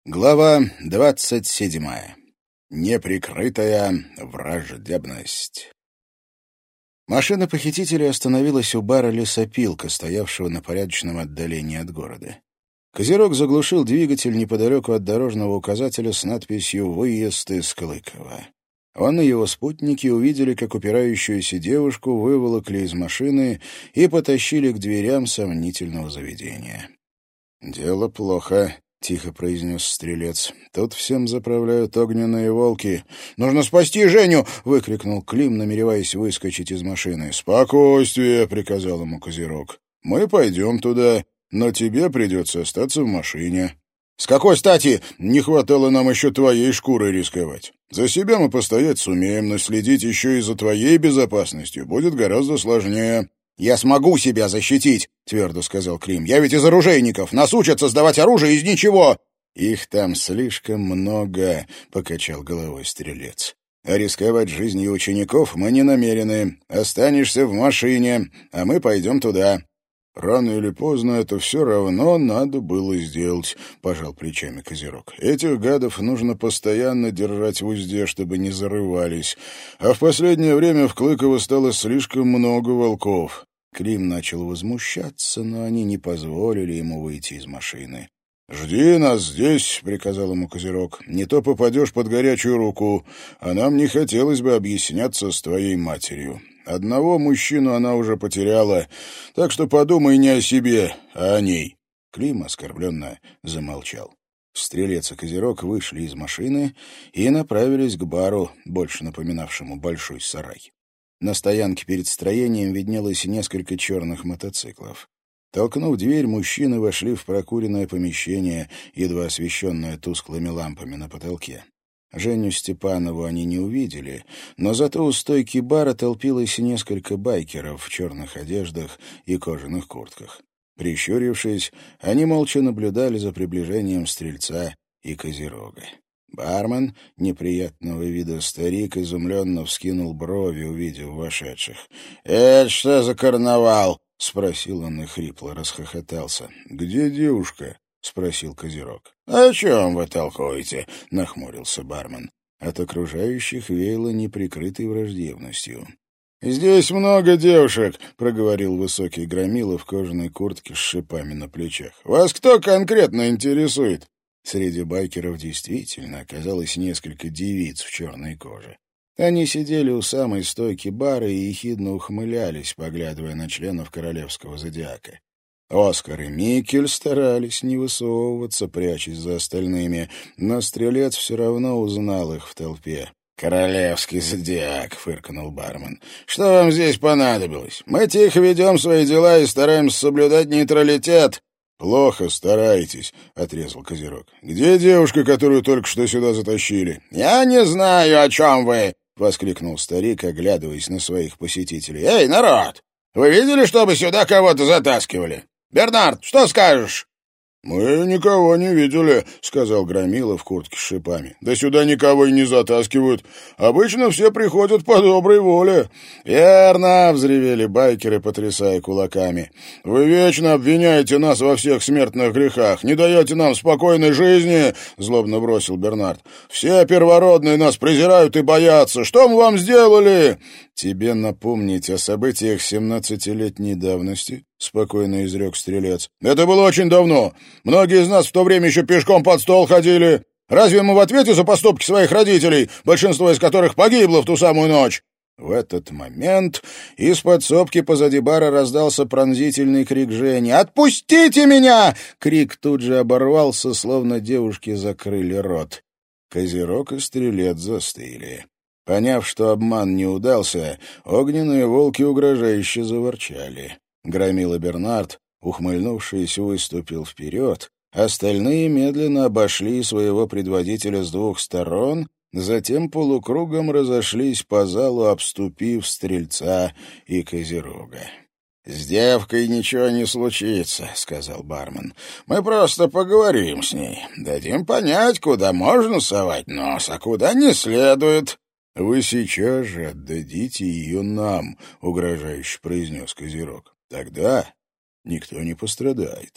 Глава 27. Неприкрытая враждебность. Машина похитителя остановилась у бара «Лесопилка», стоявшего на порядочном отдалении от города. Козерог заглушил двигатель неподалеку от дорожного указателя с надписью «Выезд из Клыкова». Он и его спутники увидели, как упирающуюся девушку выволокли из машины и потащили к дверям сомнительного заведения. «Дело плохо», — тихо произнес стрелец. «Тут всем заправляют огненные волки». «Нужно спасти Женю!» — выкрикнул Клим, намереваясь выскочить из машины. «Спокойствие!» — приказал ему Козерог. «Мы пойдем туда, но тебе придется остаться в машине». «С какой стати? Не хватало нам еще твоей шкурой рисковать. За себя мы постоять сумеем, но следить еще и за твоей безопасностью будет гораздо сложнее». «Я смогу себя защитить», — твердо сказал Клим. «Я ведь из оружейников. Нас учат создавать оружие из ничего». «Их там слишком много», — покачал головой стрелец. «А рисковать жизнью учеников мы не намерены. Останешься в машине, а мы пойдем туда». «Рано или поздно это все равно надо было сделать», — пожал плечами Козерог. «Этих гадов нужно постоянно держать в узде, чтобы не зарывались. А в последнее время в Клыково стало слишком много волков». Клим начал возмущаться, но они не позволили ему выйти из машины. «Жди нас здесь», — приказал ему Козерог. «Не то попадешь под горячую руку, а нам не хотелось бы объясняться с твоей матерью. Одного мужчину она уже потеряла, так что подумай не о себе, а о ней». Клим оскорбленно замолчал. Стрелец и Козерог вышли из машины и направились к бару, больше напоминавшему большой сарай. На стоянке перед строением виднелось несколько черных мотоциклов. Толкнув дверь, мужчины вошли в прокуренное помещение, едва освещенное тусклыми лампами на потолке. Женю Степанову они не увидели, но зато у стойки бара толпилось несколько байкеров в черных одеждах и кожаных куртках. Прищурившись, они молча наблюдали за приближением стрельца и Козерога. Бармен, неприятного вида старик, изумленно вскинул брови, увидев вошедших. «Это что за карнавал?» — спросил он и хрипло расхохотался. «Где девушка?» — спросил Козерог. «О чем вы толкуете?» — нахмурился бармен. От окружающих веяло неприкрытой враждебностью. «Здесь много девушек», — проговорил высокий громила в кожаной куртке с шипами на плечах. «Вас кто конкретно интересует?» Среди байкеров действительно оказалось несколько девиц в черной коже. Они сидели у самой стойки бара и ехидно ухмылялись, поглядывая на членов королевского зодиака. Оскар и Микель старались не высовываться, прячась за остальными, но стрелец все равно узнал их в толпе. «Королевский зодиак», — фыркнул бармен. «Что вам здесь понадобилось? Мы тихо ведем свои дела и стараемся соблюдать нейтралитет». «Плохо стараетесь», — отрезал Козерог. «Где девушка, которую только что сюда затащили?» «Я не знаю, о чем вы», — воскликнул старик, оглядываясь на своих посетителей. «Эй, народ! Вы видели, чтобы сюда кого-то затаскивали? Бернард, что скажешь?» «Мы никого не видели», — сказал громила в куртке с шипами. «Да сюда никого и не затаскивают. Обычно все приходят по доброй воле». «Верно», — взревели байкеры, потрясая кулаками. «Вы вечно обвиняете нас во всех смертных грехах. Не даете нам спокойной жизни», — злобно бросил Бернард. «Все первородные нас презирают и боятся. Что мы вам сделали?» «Тебе напомнить о событиях 17-летней давности?» — спокойно изрек стрелец. «Это было очень давно. Многие из нас в то время еще пешком под стол ходили. Разве мы в ответе за поступки своих родителей, большинство из которых погибло в ту самую ночь?» В этот момент из подсобки позади бара раздался пронзительный крик Жени. «Отпустите меня!» Крик тут же оборвался, словно девушки закрыли рот. Козерог и стрелец застыли. Поняв, что обман не удался, огненные волки угрожающе заворчали. Громила Бернард, ухмыльнувшись, выступил вперед. Остальные медленно обошли своего предводителя с двух сторон, затем полукругом разошлись по залу, обступив стрельца и Козерога. «С девкой ничего не случится», — сказал бармен. «Мы просто поговорим с ней. Дадим понять, куда можно совать нос, а куда не следует». «Вы сейчас же отдадите ее нам», — угрожающе произнес Козерог. «Тогда никто не пострадает.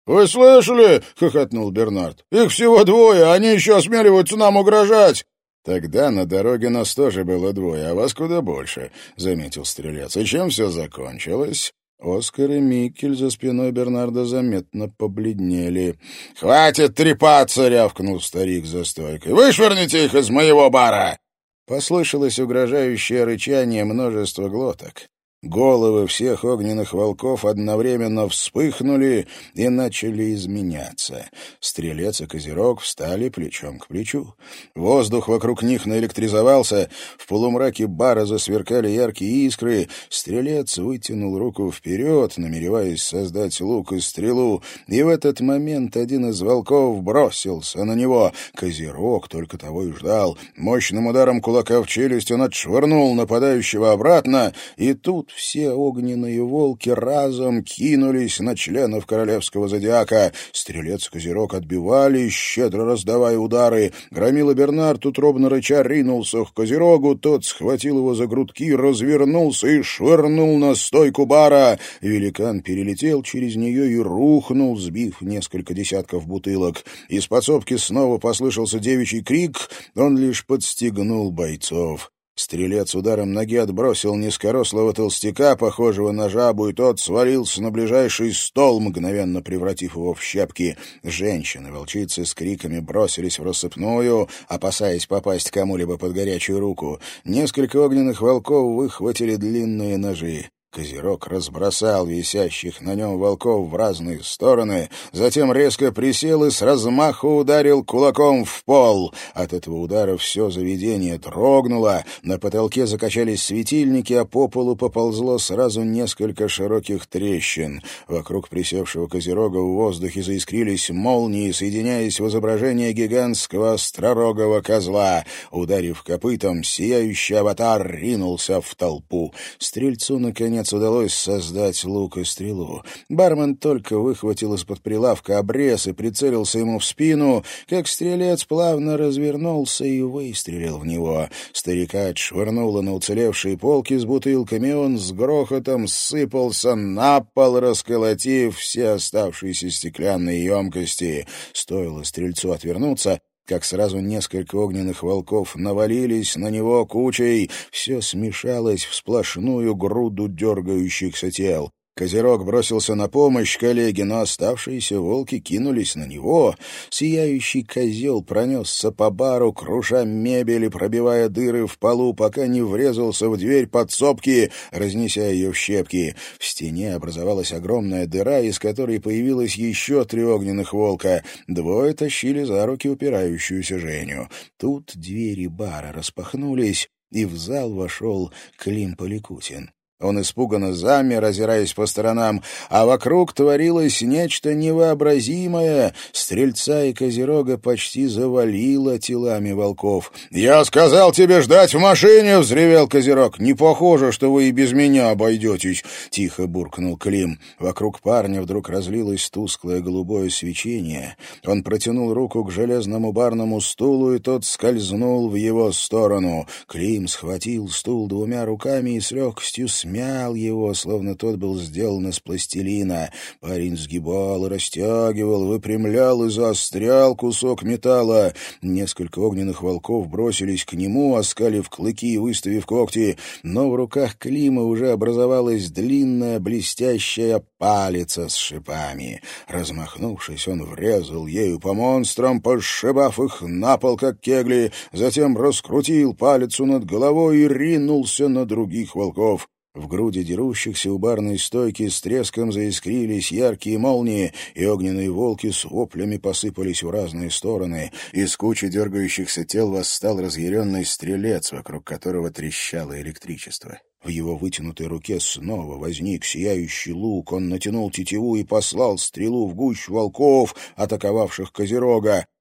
«Вы слышали?» — хохотнул Бернард. «Их всего двое, они еще осмеливаются нам угрожать!» «Тогда на дороге нас тоже было двое, а вас куда больше», — заметил стрелец. «И чем все закончилось?» Оскар и Микель за спиной Бернарда заметно побледнели. «Хватит трепаться!» — рявкнул старик за стойкой. «Вышвырните их из моего бара!» Послышалось угрожающее рычание множества глоток. Головы всех огненных волков одновременно вспыхнули и начали изменяться. Стрелец и Козерог встали плечом к плечу. Воздух вокруг них наэлектризовался, в полумраке бара засверкали яркие искры. Стрелец вытянул руку вперед, намереваясь создать лук и стрелу, и в этот момент один из волков бросился на него. Козерог только того и ждал. Мощным ударом кулака в челюсть он отшвырнул нападающего обратно, и тут все огненные волки разом кинулись на членов королевского зодиака. Стрелец и Козерог отбивались, щедро раздавая удары. Громила Бернард, утробно рыча, ринулся к Козерогу. Тот схватил его за грудки, развернулся и швырнул на стойку бара. Великан перелетел через нее и рухнул, сбив несколько десятков бутылок. Из подсобки снова послышался девичий крик. Он лишь подстегнул бойцов. Стрелец ударом ноги отбросил низкорослого толстяка, похожего на жабу, и тот свалился на ближайший стол, мгновенно превратив его в щепки. Женщины-волчицы с криками бросились в рассыпную, опасаясь попасть кому-либо под горячую руку. Несколько огненных волков выхватили длинные ножи. Козерог разбросал висящих на нем волков в разные стороны, затем резко присел и с размаху ударил кулаком в пол. От этого удара все заведение дрогнуло, на потолке закачались светильники, а по полу поползло сразу несколько широких трещин. Вокруг присевшего Козерога в воздухе заискрились молнии, соединяясь в изображение гигантского остророгого козла. Ударив копытом, сияющий аватар ринулся в толпу. Стрельцу, наконец, удалось создать лук и стрелу. Бармен только выхватил из-под прилавка обрез и прицелился ему в спину, как стрелец плавно развернулся и выстрелил в него. Старика отшвырнуло на уцелевшие полки с бутылками, он с грохотом сыпался на пол, расколотив все оставшиеся стеклянные емкости. Стоило стрельцу отвернуться, как сразу несколько огненных волков навалились на него кучей, все смешалось в сплошную груду дергающихся тел. Козерог бросился на помощь коллеге, но оставшиеся волки кинулись на него. Сияющий козел пронесся по бару, круша мебель и пробивая дыры в полу, пока не врезался в дверь подсобки, разнеся ее в щепки. В стене образовалась огромная дыра, из которой появилось еще 3 огненных волка. Двое тащили за руки упирающуюся Женю. Тут двери бара распахнулись, и в зал вошел Клим Поликутин. Он испуганно замер, озираясь по сторонам, а вокруг творилось нечто невообразимое. Стрельца и Козерога почти завалило телами волков. «Я сказал тебе ждать в машине!» — взревел Козерог. «Не похоже, что вы и без меня обойдетесь!» — тихо буркнул Клим. Вокруг парня вдруг разлилось тусклое голубое свечение. Он протянул руку к железному барному стулу, и тот скользнул в его сторону. Клим схватил стул 2 руками и с легкостью смял его, словно тот был сделан из пластилина. Парень сгибал и растягивал, выпрямлял и заострял кусок металла. Несколько огненных волков бросились к нему, оскалив клыки и выставив когти, но в руках Клима уже образовалась длинная блестящая палица с шипами. Размахнувшись, он врезал ею по монстрам, пошибав их на пол, как кегли, затем раскрутил палицу над головой и ринулся на других волков. В груди дерущихся у барной стойки с треском заискрились яркие молнии, и огненные волки с воплями посыпались в разные стороны. Из кучи дергающихся тел восстал разъяренный стрелец, вокруг которого трещало электричество. В его вытянутой руке снова возник сияющий лук. Он натянул тетиву и послал стрелу в гущу волков, атаковавших Козерога.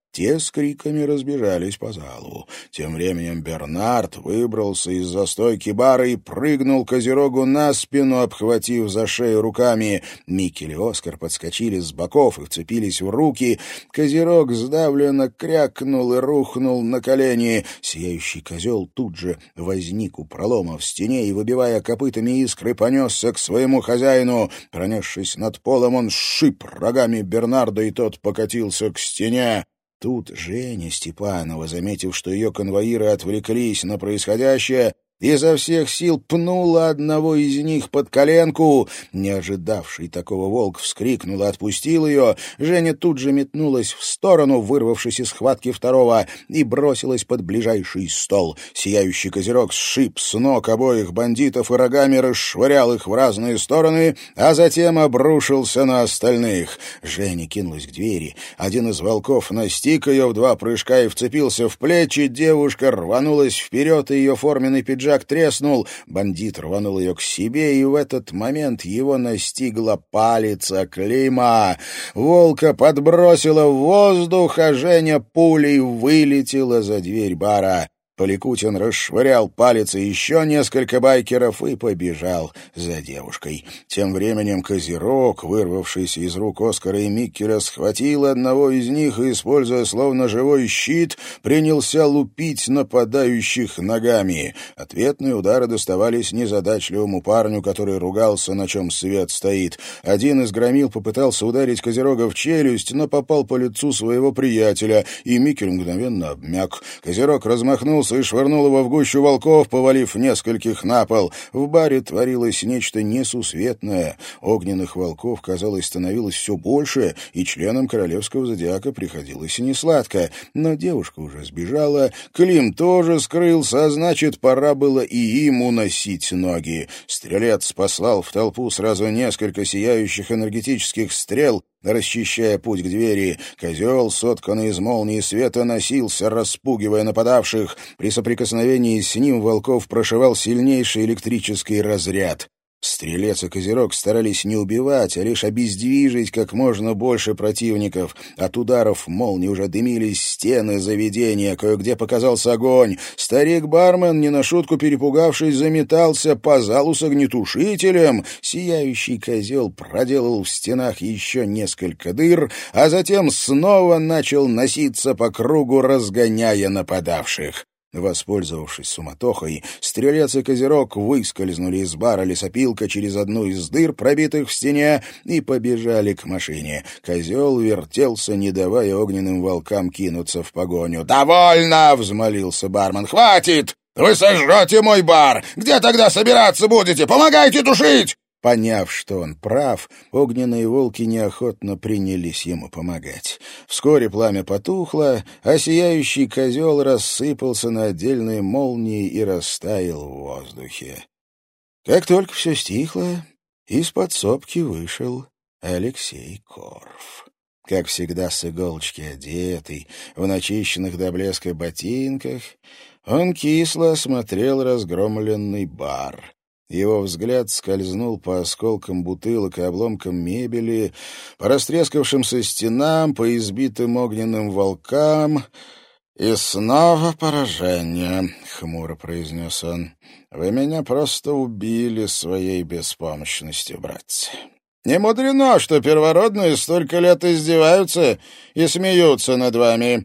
Те с криками разбежались по залу. Тем временем Бернард выбрался из-за стойки бара и прыгнул Козерогу на спину, обхватив за шею руками. Микель и Оскар подскочили с боков и вцепились в руки. Козерог сдавленно крякнул и рухнул на колени. Сияющий козел тут же возник у пролома в стене и, выбивая копытами искры, понесся к своему хозяину. Пронесшись над полом, он сшиб рогами Бернарда, и тот покатился к стене. Тут Женя Степанова, заметив, что ее конвоиры отвлеклись на происходящее, изо всех сил пнула одного из них под коленку. Не ожидавший такого волк вскрикнул и отпустил ее. Женя тут же метнулась в сторону, вырвавшись из схватки второго, и бросилась под ближайший стол. Сияющий Козерог сшиб с ног обоих бандитов и рогами расшвырял их в разные стороны, а затем обрушился на остальных. Женя кинулась к двери. Один из волков настиг ее в 2 прыжка и вцепился в плечи. Девушка рванулась вперед, и ее форменный пиджак треснул, бандит рванул ее к себе, и в этот момент его настигла палица Клима. Волка подбросила в воздух, а Женя пулей вылетела за дверь бара. Поликутин расшвырял палицей еще несколько байкеров и побежал за девушкой. Тем временем Козерог, вырвавшийся из рук Оскара и Миккеля, схватил одного из них и, используя словно живой щит, принялся лупить нападающих ногами. Ответные удары доставались незадачливому парню, который ругался, на чем свет стоит. Один из громил попытался ударить Козерога в челюсть, но попал по лицу своего приятеля, и Миккель мгновенно обмяк. Козерог размахнулся и швырнул его в гущу волков, повалив нескольких на пол. В баре творилось нечто несусветное. Огненных волков, казалось, становилось все больше, и членам королевского зодиака приходилось несладко. Но девушка уже сбежала, Клим тоже скрылся, а значит, пора было и им уносить ноги. Стрелец послал в толпу сразу несколько сияющих энергетических стрел, расчищая путь к двери. Козел, сотканный из молнии света, носился, распугивая нападавших. При соприкосновении с ним волков прошивал сильнейший электрический разряд. Стрелец и Козерог старались не убивать, а лишь обездвижить как можно больше противников. От ударов молнии уже дымились стены заведения, кое-где показался огонь. Старик-бармен, не на шутку перепугавшись, заметался по залу с огнетушителем. Сияющий козел проделал в стенах еще несколько дыр, а затем снова начал носиться по кругу, разгоняя нападавших. Воспользовавшись суматохой, Стрелец и Козерог выскользнули из бара лесопилка через одну из дыр, пробитых в стене, и побежали к машине. Козел вертелся, не давая огненным волкам кинуться в погоню. «Довольно!» — взмолился бармен. «Хватит! Вы сожжете мой бар! Где тогда собираться будете? Помогайте тушить!» Поняв, что он прав, огненные волки неохотно принялись ему помогать. Вскоре пламя потухло, а сияющий козел рассыпался на отдельные молнии и растаял в воздухе. Как только все стихло, из подсобки вышел Алексей Корф. Как всегда, с иголочки одетый, в начищенных до блеска ботинках, он кисло осмотрел разгромленный бар. Его взгляд скользнул по осколкам бутылок и обломкам мебели, по растрескавшимся стенам, по избитым огненным волкам. «И снова поражение», — хмуро произнес он. «Вы меня просто убили своей беспомощностью, братцы. Не мудрено, что первородные столько лет издеваются и смеются над вами».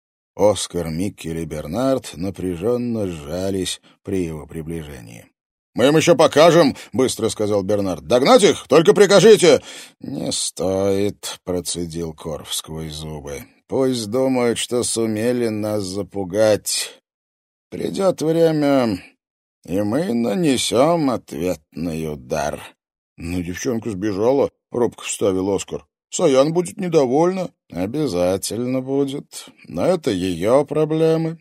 Оскар, Миккель и Бернард напряженно сжались при его приближении. «Мы им еще покажем», — быстро сказал Бернард. «Догнать их? Только прикажите». «Не стоит», — процедил Корф сквозь зубы. «Пусть думают, что сумели нас запугать. Придет время, и мы нанесем ответный удар». «Ну, девчонка сбежала», — робко вставил Оскар. «Саян будет недовольна». «Обязательно будет. Но это ее проблемы».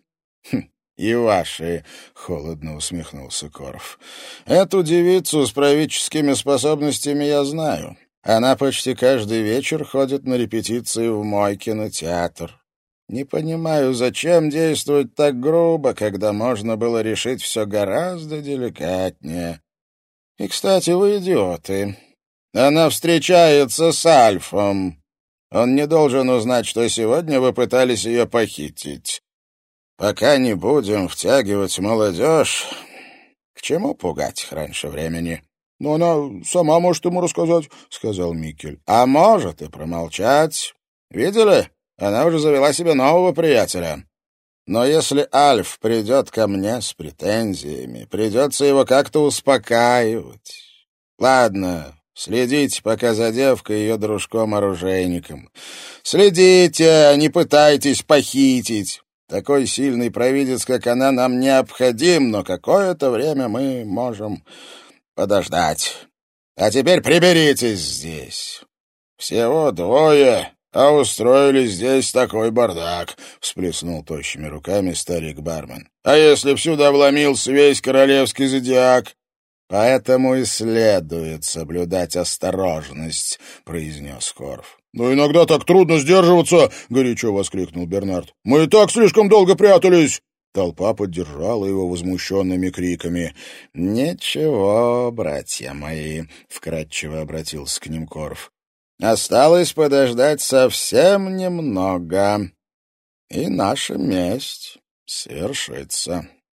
«И ваши», — холодно усмехнулся Корф. «Эту девицу с правительскими способностями я знаю. Она почти каждый вечер ходит на репетиции в мой кинотеатр. Не понимаю, зачем действовать так грубо, когда можно было решить все гораздо деликатнее. И, кстати, вы идиоты. Она встречается с Альфом». Он не должен узнать, что сегодня вы пытались ее похитить. Пока не будем втягивать молодежь, к чему пугать их раньше времени?» «Но она сама может ему рассказать», — сказал Микель. «А может и промолчать. Видели? Она уже завела себе нового приятеля. Но если Альф придет ко мне с претензиями, придется его как-то успокаивать. Ладно, следите пока за девкой и ее дружком-оружейником. Следите, не пытайтесь похитить. Такой сильный провидец, как она, нам необходим, но какое-то время мы можем подождать. А теперь приберитесь здесь. Всего двое, а устроили здесь такой бардак», — всплеснул тощими руками старик-бармен. «А если б сюда вломился весь королевский зодиак?» «Поэтому и следует соблюдать осторожность», — произнес Корф. «Но иногда так трудно сдерживаться!» — горячо воскликнул Бернард. «Мы и так слишком долго прятались!» Толпа поддержала его возмущенными криками. «Ничего, братья мои», — вкратчиво обратился к ним Корф. «Осталось подождать совсем немного, и наша месть свершится».